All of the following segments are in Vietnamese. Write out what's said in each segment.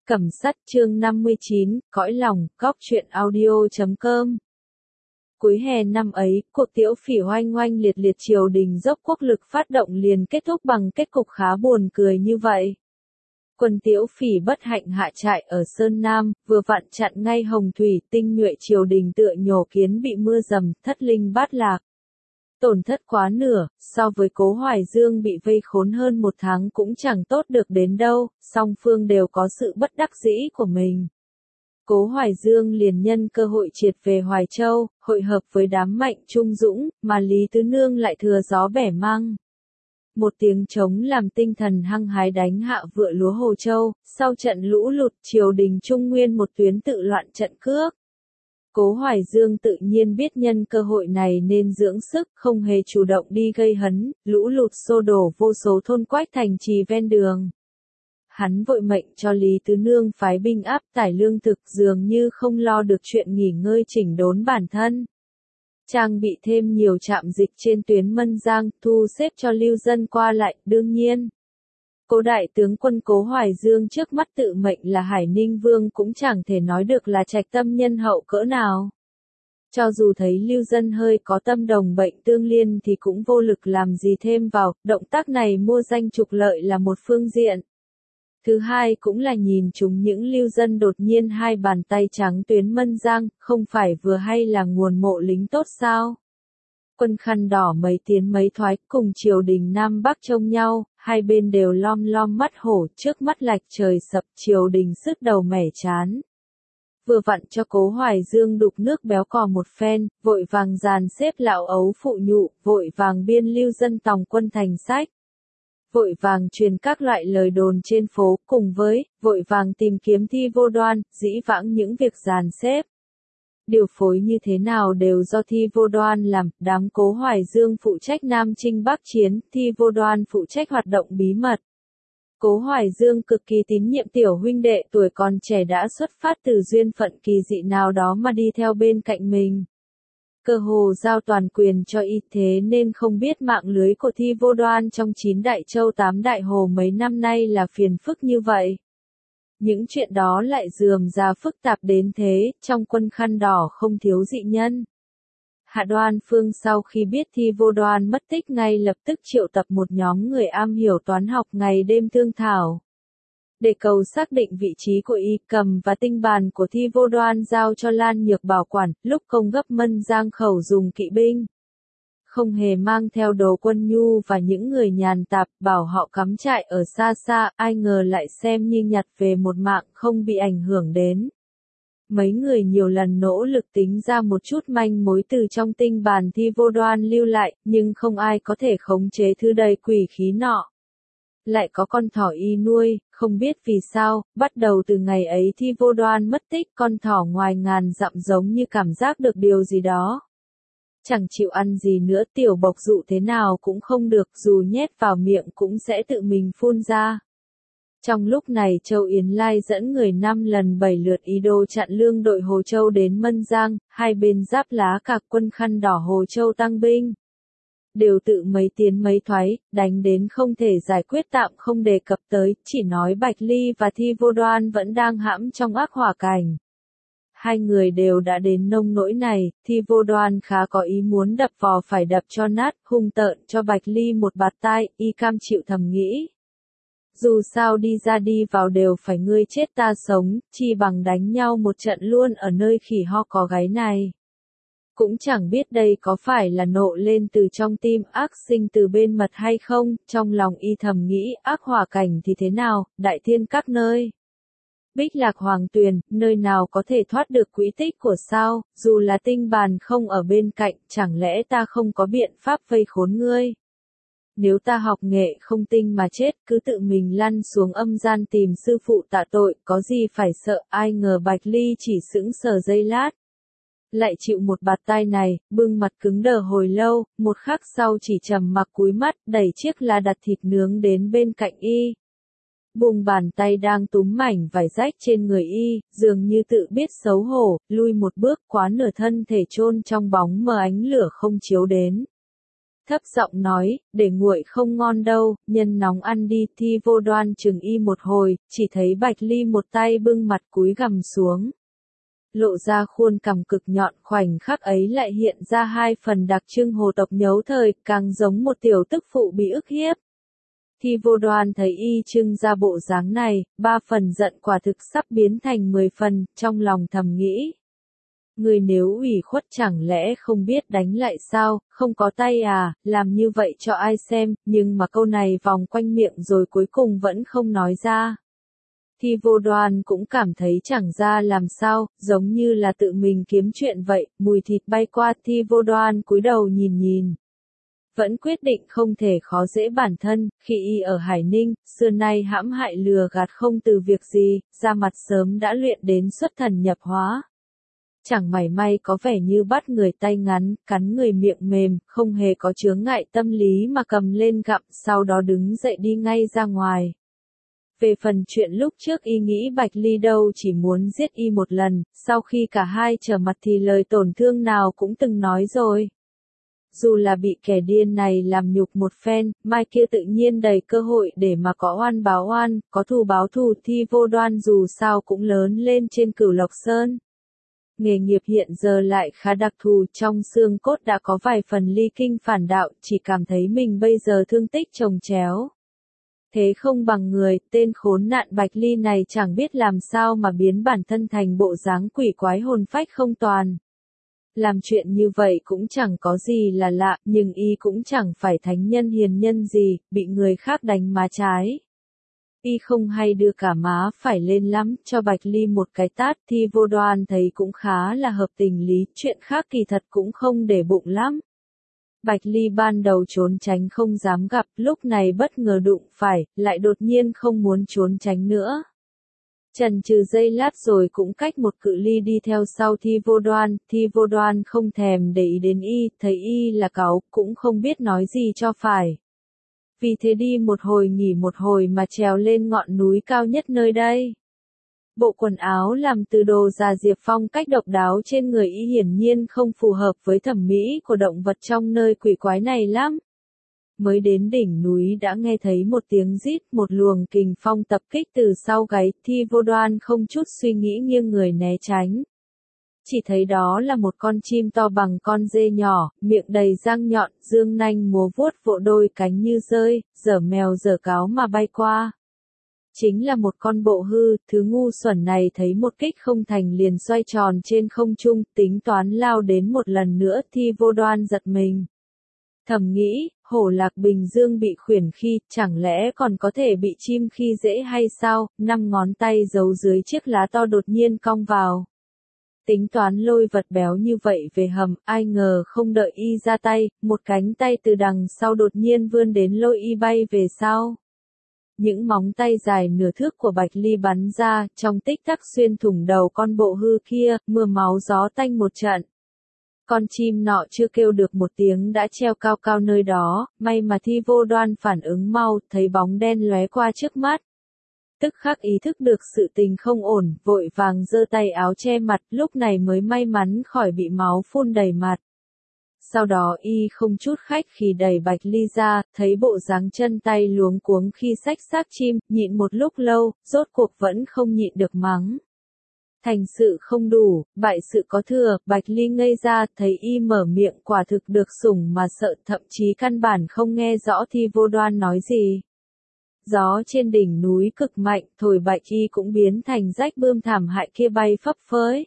Cẩm Sắt chương 59, cõi lòng, góc truyện audio.com. Cuối hè năm ấy, cuộc Tiễu Phỉ oanh oanh liệt liệt triều đình dốc quốc lực phát động liền kết thúc bằng kết cục khá buồn cười như vậy. Quân Tiễu Phỉ bất hạnh hạ trại ở Sơn Nam, vừa vặn chặn ngay Hồng Thủy, tinh nhuệ triều đình tựa nhổ kiến bị mưa dầm, thất linh bát lạc. Tổn thất quá nửa, so với Cố Hoài Dương bị vây khốn hơn một tháng cũng chẳng tốt được đến đâu, song phương đều có sự bất đắc dĩ của mình. Cố Hoài Dương liền nhân cơ hội triệt về Hoài Châu, hội hợp với đám Mạnh Trung Dũng, mà Lý Tứ Nương lại thừa gió bẻ măng. Một tiếng trống làm tinh thần hăng hái đánh hạ vựa lúa Hồ Châu, sau trận lũ lụt triều đình Trung Nguyên một tuyến tự loạn trận cước. Cố Hoài Dương tự nhiên biết nhân cơ hội này nên dưỡng sức, không hề chủ động đi gây hấn, lũ lụt xô đổ vô số thôn quách thành trì ven đường. Hắn vội mệnh cho Lý Tứ Nương phái binh áp tải lương thực, dường như không lo được chuyện nghỉ ngơi chỉnh đốn bản thân. Trang bị thêm nhiều trạm dịch trên tuyến Mân Giang, thu xếp cho lưu dân qua lại, đương nhiên. Cố đại tướng quân Cố Hoài Dương trước mắt tự mệnh là Hải Ninh Vương cũng chẳng thể nói được là trạch tâm nhân hậu cỡ nào. Cho dù thấy lưu dân hơi có tâm đồng bệnh tương liên thì cũng vô lực làm gì thêm vào, động tác này mua danh trục lợi là một phương diện. Thứ hai cũng là nhìn chúng những lưu dân đột nhiên hai bàn tay trắng tuyến Mân Giang, không phải vừa hay là nguồn mộ lính tốt sao? Quân khăn đỏ mấy tiến mấy thoái, cùng triều đình Nam Bắc trông nhau, hai bên đều lom lom mắt hổ, trước mắt lạch trời sập, triều đình sứt đầu mẻ chán. Vừa vặn cho Cố Hoài Dương đục nước béo cò một phen, vội vàng dàn xếp lão ấu phụ nhụ, vội vàng biên lưu dân tòng quân thành sách. Vội vàng truyền các loại lời đồn trên phố, cùng với, vội vàng tìm kiếm Thi Vô Đoan, dĩ vãng những việc dàn xếp. Điều phối như thế nào đều do Thi Vô Đoan làm, đám Cố Hoài Dương phụ trách Nam Chinh Bắc Chiến, Thi Vô Đoan phụ trách hoạt động bí mật. Cố Hoài Dương cực kỳ tín nhiệm tiểu huynh đệ tuổi còn trẻ đã xuất phát từ duyên phận kỳ dị nào đó mà đi theo bên cạnh mình. Cơ hồ giao toàn quyền cho y, thế nên không biết mạng lưới của Thi Vô Đoan trong 9 đại châu 8 đại hồ mấy năm nay là phiền phức như vậy. Những chuyện đó lại rườm rà phức tạp đến thế, trong quân khăn đỏ không thiếu dị nhân. Hạ Đoan Phương sau khi biết Thi Vô Đoan mất tích ngay lập tức triệu tập một nhóm người am hiểu toán học ngày đêm thương thảo. Để cầu xác định vị trí của y, cầm và tinh bàn của Thi Vô Đoan giao cho Lan Nhược bảo quản, lúc công gấp Mân Giang khẩu dùng kỵ binh. Không hề mang theo đồ quân nhu và những người nhàn tạp, bảo họ cắm trại ở xa xa, ai ngờ lại xem như nhặt về một mạng không bị ảnh hưởng đến. Mấy người nhiều lần nỗ lực tính ra một chút manh mối từ trong tinh bàn Thi Vô Đoan lưu lại, nhưng không ai có thể khống chế thứ đầy quỷ khí nọ. Lại có con thỏ y nuôi, không biết vì sao, bắt đầu từ ngày ấy Thi Vô Đoan mất tích, con thỏ ngoài ngàn dặm giống như cảm giác được điều gì đó. Chẳng chịu ăn gì nữa, tiểu bộc dụ thế nào cũng không được, dù nhét vào miệng cũng sẽ tự mình phun ra. Trong lúc này Châu Yến Lai dẫn người 5 lần 7 lượt ý đồ chặn lương đội Hồ Châu đến Mân Giang, hai bên giáp lá cả quân khăn đỏ Hồ Châu tăng binh. Đều tự mấy tiến mấy thoái, đánh đến không thể giải quyết tạm không đề cập tới, chỉ nói Bạch Ly và Thi Vô Đoan vẫn đang hãm trong ác hỏa cảnh. Hai người đều đã đến nông nỗi này, Thi Vô Đoan khá có ý muốn đập vò phải đập cho nát, hung tợn cho Bạch Ly một bạt tai, y cam chịu thầm nghĩ. Dù sao đi ra đi vào đều phải ngươi chết ta sống, chi bằng đánh nhau một trận luôn ở nơi khỉ ho có gáy này. Cũng chẳng biết đây có phải là nộ lên từ trong tim ác sinh từ bên mật hay không, trong lòng y thầm nghĩ ác hỏa cảnh thì thế nào, đại thiên các nơi. Bích Lạc Hoàng Tuyền, nơi nào có thể thoát được quỹ tích của sao, dù là tinh bàn không ở bên cạnh, chẳng lẽ ta không có biện pháp vây khốn ngươi. Nếu ta học nghệ không tinh mà chết, cứ tự mình lăn xuống âm gian tìm sư phụ tạ tội, có gì phải sợ, ai ngờ Bạch Ly chỉ sững sờ giây lát. Lại chịu một bạt tai này, bưng mặt cứng đờ hồi lâu, một khắc sau chỉ trầm mặc cúi mắt, đẩy chiếc la đặt thịt nướng đến bên cạnh y. Buông bàn tay đang túm mảnh vải rách trên người y, dường như tự biết xấu hổ, lui một bước quá nửa thân thể chôn trong bóng mờ ánh lửa không chiếu đến. thấp giọng nói, để nguội không ngon đâu, nhân nóng ăn đi. Thi Vô Đoan chừng y một hồi, chỉ thấy Bạch Ly một tay bưng mặt cúi gằm xuống, lộ ra khuôn cằm cực nhọn, khoảnh khắc ấy lại hiện ra hai phần đặc trưng hồ tộc nhấu thời, càng giống một tiểu tức phụ bị ức hiếp. Thi Vô Đoan thấy y trưng ra bộ dáng này, 3 phần giận quả thực sắp biến thành 10 phần, trong lòng thầm nghĩ. Người nếu ủy khuất chẳng lẽ không biết đánh lại sao, không có tay à, làm như vậy cho ai xem, nhưng mà câu này vòng quanh miệng rồi cuối cùng vẫn không nói ra. Thi Vô Đoan cũng cảm thấy chẳng ra làm sao, giống như là tự mình kiếm chuyện vậy, mùi thịt bay qua. Thi Vô Đoan cúi đầu nhìn. Vẫn quyết định không thể khó dễ bản thân, khi y ở Hải Ninh, xưa nay hãm hại lừa gạt không từ việc gì, da mặt sớm đã luyện đến xuất thần nhập hóa. Chẳng mảy may có vẻ như bắt người tay ngắn, cắn người miệng mềm, không hề có chướng ngại tâm lý mà cầm lên gặm, sau đó đứng dậy đi ngay ra ngoài. Về phần chuyện lúc trước y nghĩ Bạch Ly đâu chỉ muốn giết y một lần, sau khi cả hai trở mặt thì lời tổn thương nào cũng từng nói rồi. Dù là bị kẻ điên này làm nhục một phen, mai kia tự nhiên đầy cơ hội để mà có oan báo oan, có thù báo thù. Thi Vô Đoan dù sao cũng lớn lên trên Cửu Lộc Sơn. Nghề nghiệp hiện giờ lại khá đặc thù, trong xương cốt đã có vài phần ly kinh phản đạo, chỉ cảm thấy mình bây giờ thương tích chồng chéo. Thế không bằng người, tên khốn nạn Bạch Ly này chẳng biết làm sao mà biến bản thân thành bộ dáng quỷ quái hồn phách không toàn. Làm chuyện như vậy cũng chẳng có gì là lạ, nhưng y cũng chẳng phải thánh nhân hiền nhân gì, bị người khác đánh má trái. Y không hay đưa cả má phải lên lắm, cho Bạch Ly một cái tát. Thi Vô Đoan thấy cũng khá là hợp tình lý, chuyện khác kỳ thật cũng không để bụng lắm. Bạch Ly ban đầu trốn tránh không dám gặp, lúc này bất ngờ đụng phải, lại đột nhiên không muốn trốn tránh nữa. Chần chừ giây lát rồi cũng cách một cự ly đi theo sau Thi Vô Đoan. Thi Vô Đoan không thèm để ý đến y, thấy y là cáu, cũng không biết nói gì cho phải. Vì thế đi một hồi nghỉ một hồi mà trèo lên ngọn núi cao nhất nơi đây. Bộ quần áo làm từ đồ già Diệp phong cách độc đáo trên người y hiển nhiên không phù hợp với thẩm mỹ của động vật trong nơi quỷ quái này lắm. Mới đến đỉnh núi đã nghe thấy một tiếng rít, một luồng kình phong tập kích từ sau gáy. Thi Vô Đoan không chút suy nghĩ nghiêng người né tránh. Chỉ thấy đó là một con chim to bằng con dê nhỏ, miệng đầy răng nhọn, dương nanh múa vuốt vỗ đôi cánh như rơi, giở mèo giở cáo mà bay qua. Chính là một con bộ hư, thứ ngu xuẩn này thấy một kích không thành liền xoay tròn trên không trung, tính toán lao đến một lần nữa. Thi Vô Đoan giật mình. Thầm nghĩ, hổ lạc Bình Dương bị khuyển khi, chẳng lẽ còn có thể bị chim khi dễ hay sao? 5 ngón tay giấu dưới chiếc lá to đột nhiên cong vào. Tính toán lôi vật béo như vậy về hầm, ai ngờ không đợi y ra tay, một cánh tay từ đằng sau đột nhiên vươn đến lôi y bay về sau. Những móng tay dài nửa thước của Bạch Ly bắn ra, trong tích tắc xuyên thủng đầu con bộ hư kia, mưa máu gió tanh một trận. Con chim nọ chưa kêu được một tiếng đã treo cao cao nơi đó, may mà Thi Vô Đoan phản ứng mau, thấy bóng đen lóe qua trước mắt. Tức khắc ý thức được sự tình không ổn, vội vàng giơ tay áo che mặt, lúc này mới may mắn khỏi bị máu phun đầy mặt. Sau đó y không chút khách khí đẩy Bạch Ly ra, thấy bộ dáng chân tay luống cuống khi xách xác chim, nhịn một lúc lâu, rốt cuộc vẫn không nhịn được mắng. Thành sự không đủ, bại sự có thừa. Bạch Ly ngây ra, thấy y mở miệng quả thực được sủng mà sợ, thậm chí căn bản không nghe rõ Thi Vô Đoan nói gì. Gió trên đỉnh núi cực mạnh, thổi Bạch Y cũng biến thành rách bươm thảm hại kia bay phấp phới.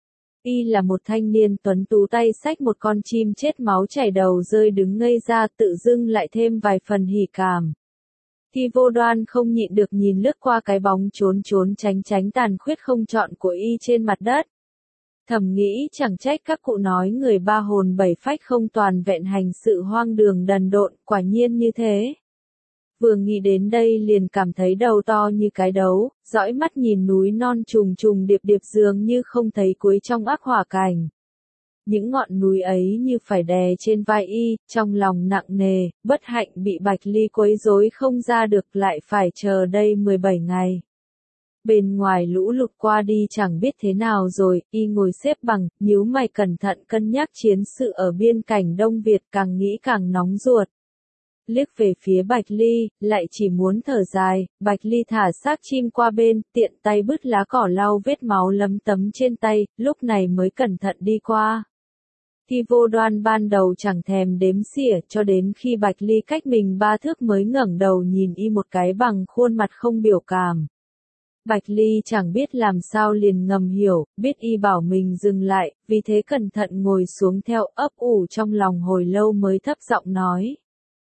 Y là một thanh niên tuấn tú tay xách một con chim chết máu chảy đầu rơi đứng ngây ra, tự dưng lại thêm vài phần hỉ cảm. Thi Vô Đoan không nhịn được nhìn lướt qua cái bóng trốn tránh tàn khuyết không chọn của y trên mặt đất. Thầm nghĩ chẳng trách các cụ nói người ba hồn bảy phách không toàn vẹn, hành sự hoang đường đần độn, quả nhiên như thế. Vừa nghĩ đến đây liền cảm thấy đầu to như cái đấu, dõi mắt nhìn núi non trùng điệp dường như không thấy cuối trong ác hỏa cảnh. Những ngọn núi ấy như phải đè trên vai y, trong lòng nặng nề, bất hạnh bị Bạch Ly quấy rối không ra được, lại phải chờ đây 17 ngày. Bên ngoài lũ lụt qua đi chẳng biết thế nào rồi, y ngồi xếp bằng, nhíu mày cẩn thận cân nhắc chiến sự ở biên cảnh Đông Việt, càng nghĩ càng nóng ruột. Liếc về phía Bạch Ly, lại chỉ muốn thở dài. Bạch Ly thả xác chim qua bên, tiện tay bứt lá cỏ lau vết máu lấm tấm trên tay, lúc này mới cẩn thận đi qua. Thi Vô Đoan ban đầu chẳng thèm đếm xỉa, cho đến khi Bạch Ly cách mình 3 thước mới ngẩng đầu nhìn y một cái bằng khuôn mặt không biểu cảm. Bạch Ly chẳng biết làm sao liền ngầm hiểu, biết y bảo mình dừng lại, vì thế cẩn thận ngồi xuống theo, ấp ủ trong lòng hồi lâu mới thấp giọng nói.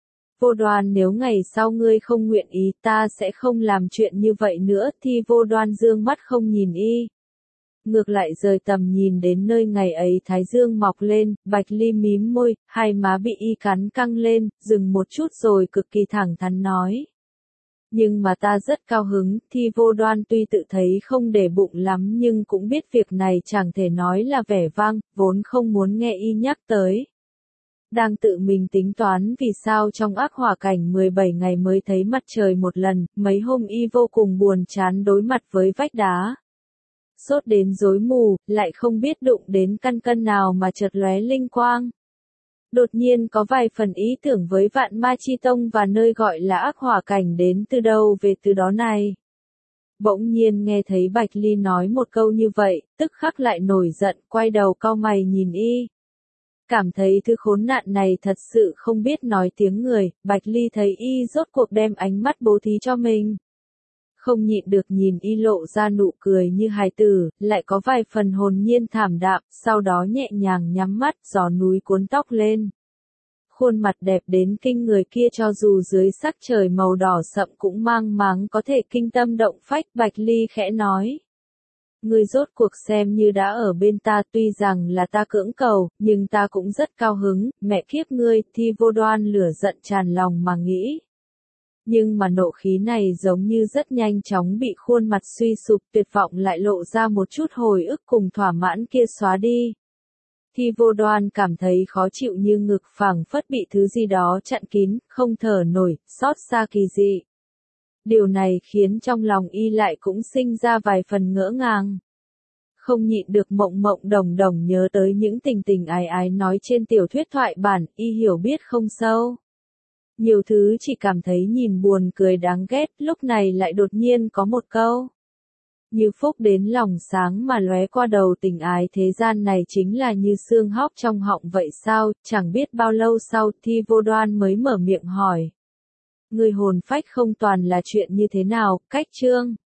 Vô Đoan, nếu ngày sau ngươi không nguyện ý, ta sẽ không làm chuyện như vậy nữa. Thi Vô Đoan dương mắt không nhìn y, ngược lại rời tầm nhìn đến nơi ngày ấy thái dương mọc lên. Bạch Ly mím môi, hai má bị y cắn căng lên, dừng một chút rồi cực kỳ thẳng thắn nói. Nhưng mà ta rất cao hứng. Thi Vô Đoan tuy tự thấy không để bụng lắm nhưng cũng biết việc này chẳng thể nói là vẻ vang, vốn không muốn nghe y nhắc tới. Đang tự mình tính toán vì sao trong ác hỏa cảnh 17 ngày mới thấy mặt trời một lần, mấy hôm y vô cùng buồn chán đối mặt với vách đá. Sốt đến rối mù, lại không biết đụng đến căn cân nào mà chợt lóe linh quang. Đột nhiên có vài phần ý tưởng với Vạn Ma Chi Tông và nơi gọi là ác hỏa cảnh đến từ đâu về từ đó này. Bỗng nhiên nghe thấy Bạch Ly nói một câu như vậy, tức khắc lại nổi giận, quay đầu cau mày nhìn y. Cảm thấy thứ khốn nạn này thật sự không biết nói tiếng người. Bạch Ly thấy y rốt cuộc đem ánh mắt bố thí cho mình. Không nhịn được nhìn y lộ ra nụ cười như hài tử, lại có vài phần hồn nhiên thảm đạm, sau đó nhẹ nhàng nhắm mắt, gió núi cuốn tóc lên. Khuôn mặt đẹp đến kinh người kia cho dù dưới sắc trời màu đỏ sậm cũng mang máng có thể kinh tâm động phách. Bạch Ly khẽ nói. Ngươi rốt cuộc xem như đã ở bên ta, tuy rằng là ta cưỡng cầu, nhưng ta cũng rất cao hứng. Mẹ kiếp ngươi. Thi Vô Đoan lửa giận tràn lòng mà nghĩ. Nhưng mà nộ khí này giống như rất nhanh chóng bị khuôn mặt suy sụp tuyệt vọng lại lộ ra một chút hồi ức cùng thỏa mãn kia xóa đi. Thi Vô Đoan cảm thấy khó chịu như ngực phảng phất bị thứ gì đó chặn kín, không thở nổi, xót xa kỳ dị. Điều này khiến trong lòng y lại cũng sinh ra vài phần ngỡ ngàng. Không nhịn được mộng mộng đồng đồng nhớ tới những tình tình ái ái nói trên tiểu thuyết thoại bản, y hiểu biết không sâu. Nhiều thứ chỉ cảm thấy nhìn buồn cười đáng ghét, lúc này lại đột nhiên có một câu. Như phúc đến lòng sáng mà lóe qua đầu, tình ái thế gian này chính là như xương hóc trong họng vậy sao? Chẳng biết bao lâu sau, Thi Vô Đoan mới mở miệng hỏi. Người hồn phách không toàn là chuyện như thế nào? Cách chương